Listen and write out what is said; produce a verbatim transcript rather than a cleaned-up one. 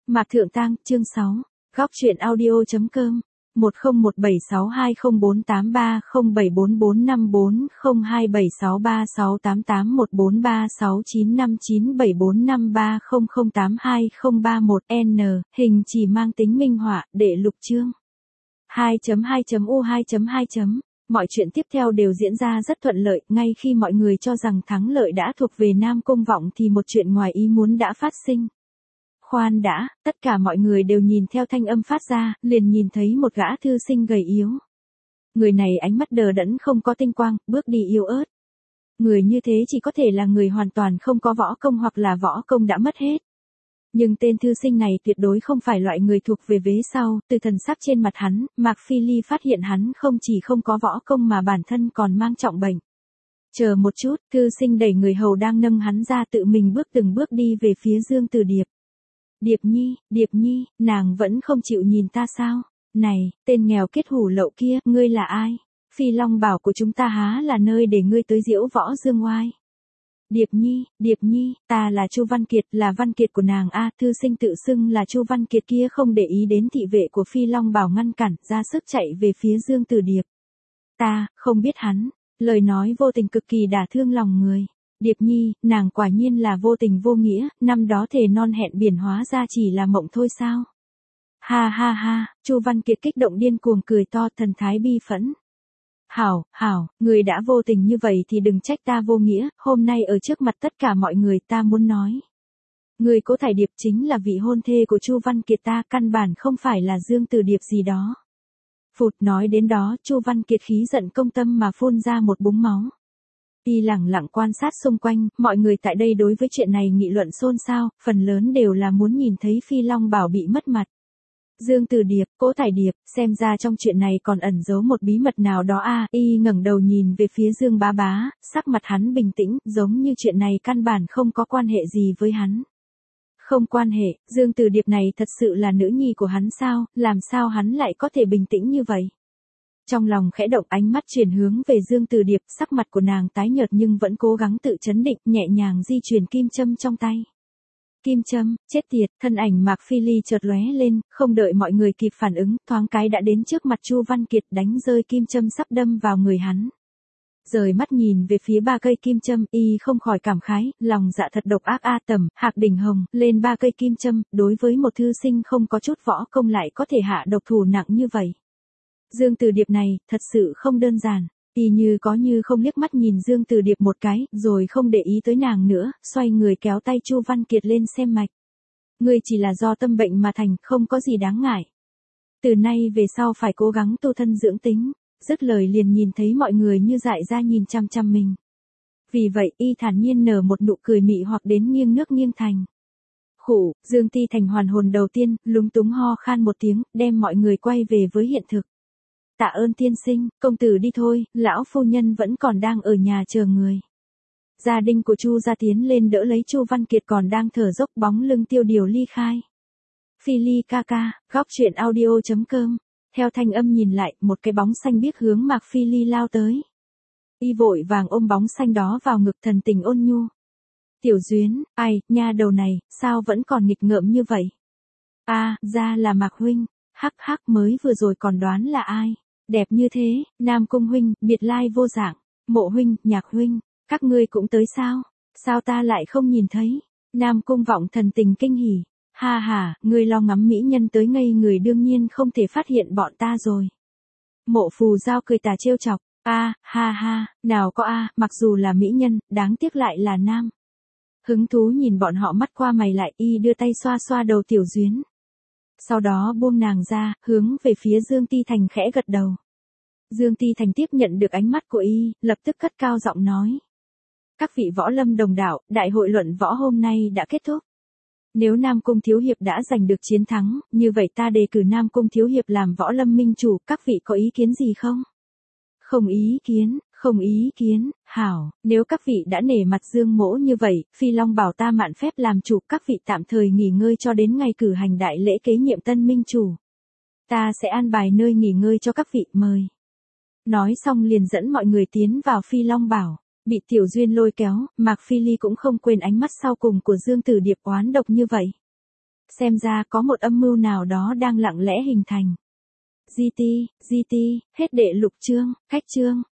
Mạc Thượng Tang, chương sáu. Góc truyện audio.com. một không một bảy sáu hai không bốn tám ba không bảy bốn bốn năm bốn không hai bảy sáu ba sáu tám tám một bốn ba sáu chín năm chín bảy bốn năm ba không không tám hai không ba một N, hình chỉ mang tính minh họa, đệ lục chương. hai chấm hai chấm U hai chấm hai. Mọi chuyện tiếp theo đều diễn ra rất thuận lợi, ngay khi mọi người cho rằng thắng lợi đã thuộc về Nam Cung Vọng thì một chuyện ngoài ý muốn đã phát sinh. Khoan đã, tất cả mọi người đều nhìn theo thanh âm phát ra, liền nhìn thấy một gã thư sinh gầy yếu. Người này ánh mắt đờ đẫn không có tinh quang, bước đi yếu ớt. Người như thế chỉ có thể là người hoàn toàn không có võ công hoặc là võ công đã mất hết. Nhưng tên thư sinh này tuyệt đối không phải loại người thuộc về vế sau, từ thần sắc trên mặt hắn, Mạc Phi Ly phát hiện hắn không chỉ không có võ công mà bản thân còn mang trọng bệnh. Chờ một chút, thư sinh đẩy người hầu đang nâng hắn ra tự mình bước từng bước đi về phía Dương Từ Điệp. Điệp Nhi, Điệp Nhi, nàng vẫn không chịu nhìn ta sao? Này, tên nghèo kết hủ lậu kia, ngươi là ai? Phi Long bảo của chúng ta há là nơi để ngươi tới diễu võ dương oai. Điệp Nhi, Điệp Nhi, ta là Chu Văn Kiệt, là Văn Kiệt của nàng a. Thư sinh tự xưng là Chu Văn Kiệt kia không để ý đến thị vệ của Phi Long bảo ngăn cản, ra sức chạy về phía Dương Từ Điệp. Ta, không biết hắn, lời nói vô tình cực kỳ đả thương lòng người. Điệp Nhi, nàng quả nhiên là vô tình vô nghĩa, năm đó thề non hẹn biển hóa ra chỉ là mộng thôi sao? Ha ha ha, Chu Văn Kiệt kích động điên cuồng cười to, thần thái bi phẫn. Hảo, hảo, người đã vô tình như vậy thì đừng trách ta vô nghĩa, hôm nay ở trước mặt tất cả mọi người ta muốn nói. Người Cố Thải Điệp chính là vị hôn thê của Chu Văn Kiệt ta, căn bản không phải là Dương Từ Điệp gì đó. Phụt, nói đến đó, Chu Văn Kiệt khí giận công tâm mà phun ra một búng máu. Y lẳng lặng quan sát xung quanh, mọi người tại đây đối với chuyện này nghị luận xôn xao, phần lớn đều là muốn nhìn thấy Phi Long bảo bị mất mặt. Dương Từ Điệp, Cố Thải Điệp, xem ra trong chuyện này còn ẩn giấu một bí mật nào đó a. À, y ngẩng đầu nhìn về phía Dương Bá Bá, sắc mặt hắn bình tĩnh, giống như chuyện này căn bản không có quan hệ gì với hắn. Không quan hệ, Dương Từ Điệp này thật sự là nữ nhi của hắn sao, làm sao hắn lại có thể bình tĩnh như vậy? Trong lòng khẽ động, ánh mắt chuyển hướng về Dương Từ Điệp, sắc mặt của nàng tái nhợt nhưng vẫn cố gắng tự trấn định, nhẹ nhàng di chuyển kim châm trong tay. Kim châm, chết tiệt, thân ảnh Mạc Phi Ly chợt lóe lên, không đợi mọi người kịp phản ứng, thoáng cái đã đến trước mặt Chu Văn Kiệt, đánh rơi kim châm sắp đâm vào người hắn. Rời mắt nhìn về phía ba cây kim châm, y không khỏi cảm khái, lòng dạ thật độc ác a. Tầm, Hạc Đỉnh Hồng, lên ba cây kim châm, đối với một thư sinh không có chút võ công lại có thể hạ độc thủ nặng như vậy. Dương Từ Điệp này, thật sự không đơn giản. Y như có như không liếc mắt nhìn Dương Từ Điệp một cái, rồi không để ý tới nàng nữa, xoay người kéo tay Chu Văn Kiệt lên xem mạch. Ngươi chỉ là do tâm bệnh mà thành, không có gì đáng ngại. Từ nay về sau phải cố gắng tu thân dưỡng tính. Dứt lời liền nhìn thấy mọi người như dại ra nhìn chăm chăm mình. Vì vậy, y thản nhiên nở một nụ cười mị hoặc đến nghiêng nước nghiêng thành. Khủ, Dương Ti Thành hoàn hồn đầu tiên, lúng túng ho khan một tiếng, đem mọi người quay về với hiện thực. Tạ ơn tiên sinh, công tử đi thôi, lão phu nhân vẫn còn đang ở nhà chờ người. Gia đình của Chu gia tiến lên đỡ lấy Chu Văn Kiệt còn đang thở dốc, bóng lưng tiêu điều ly khai. Phi Ly ca ca, góc truyện audio.com. Theo thanh âm nhìn lại, một cái bóng xanh biếc hướng Mạc Phi Ly lao tới. Y vội vàng ôm bóng xanh đó vào ngực, thần tình ôn nhu. Tiểu Duyến, ai, nha đầu này, sao vẫn còn nghịch ngợm như vậy? A, à, ra là Mạc huynh, hắc hắc, mới vừa rồi còn đoán là ai? Đẹp như thế, Nam Cung huynh, biệt lai vô dạng, Mộ huynh, Nhạc huynh, các ngươi cũng tới sao? Sao ta lại không nhìn thấy? Nam Cung Vọng thần tình kinh hỉ. Ha ha, ngươi lo ngắm mỹ nhân tới ngây người, đương nhiên không thể phát hiện bọn ta rồi. Mộ Phù Giao cười tà trêu chọc. A, à, ha ha, nào có a, à, mặc dù là mỹ nhân, đáng tiếc lại là nam. Hứng thú nhìn bọn họ, mắt qua mày lại, y đưa tay xoa xoa đầu Tiểu Duyến. Sau đó buông nàng ra, hướng về phía Dương Ti Thành khẽ gật đầu. Dương Ti Thành tiếp nhận được ánh mắt của y, lập tức cất cao giọng nói. Các vị võ lâm đồng đạo, đại hội luận võ hôm nay đã kết thúc. Nếu Nam Cung Thiếu Hiệp đã giành được chiến thắng, như vậy ta đề cử Nam Cung Thiếu Hiệp làm võ lâm minh chủ, các vị có ý kiến gì không? Không ý kiến, không ý kiến, hảo, nếu các vị đã nể mặt Dương mỗ như vậy, Phi Long bảo ta mạn phép làm chủ, các vị tạm thời nghỉ ngơi cho đến ngày cử hành đại lễ kế nhiệm tân minh chủ. Ta sẽ an bài nơi nghỉ ngơi cho các vị, mời. Nói xong liền dẫn mọi người tiến vào Phi Long bảo. Bị Tiểu Duyên lôi kéo, Mạc Phi Ly cũng không quên ánh mắt sau cùng của Dương Tử Điệp oán độc như vậy. Xem ra có một âm mưu nào đó đang lặng lẽ hình thành. giê tê, giê tê, hết đệ lục chương, khách chương.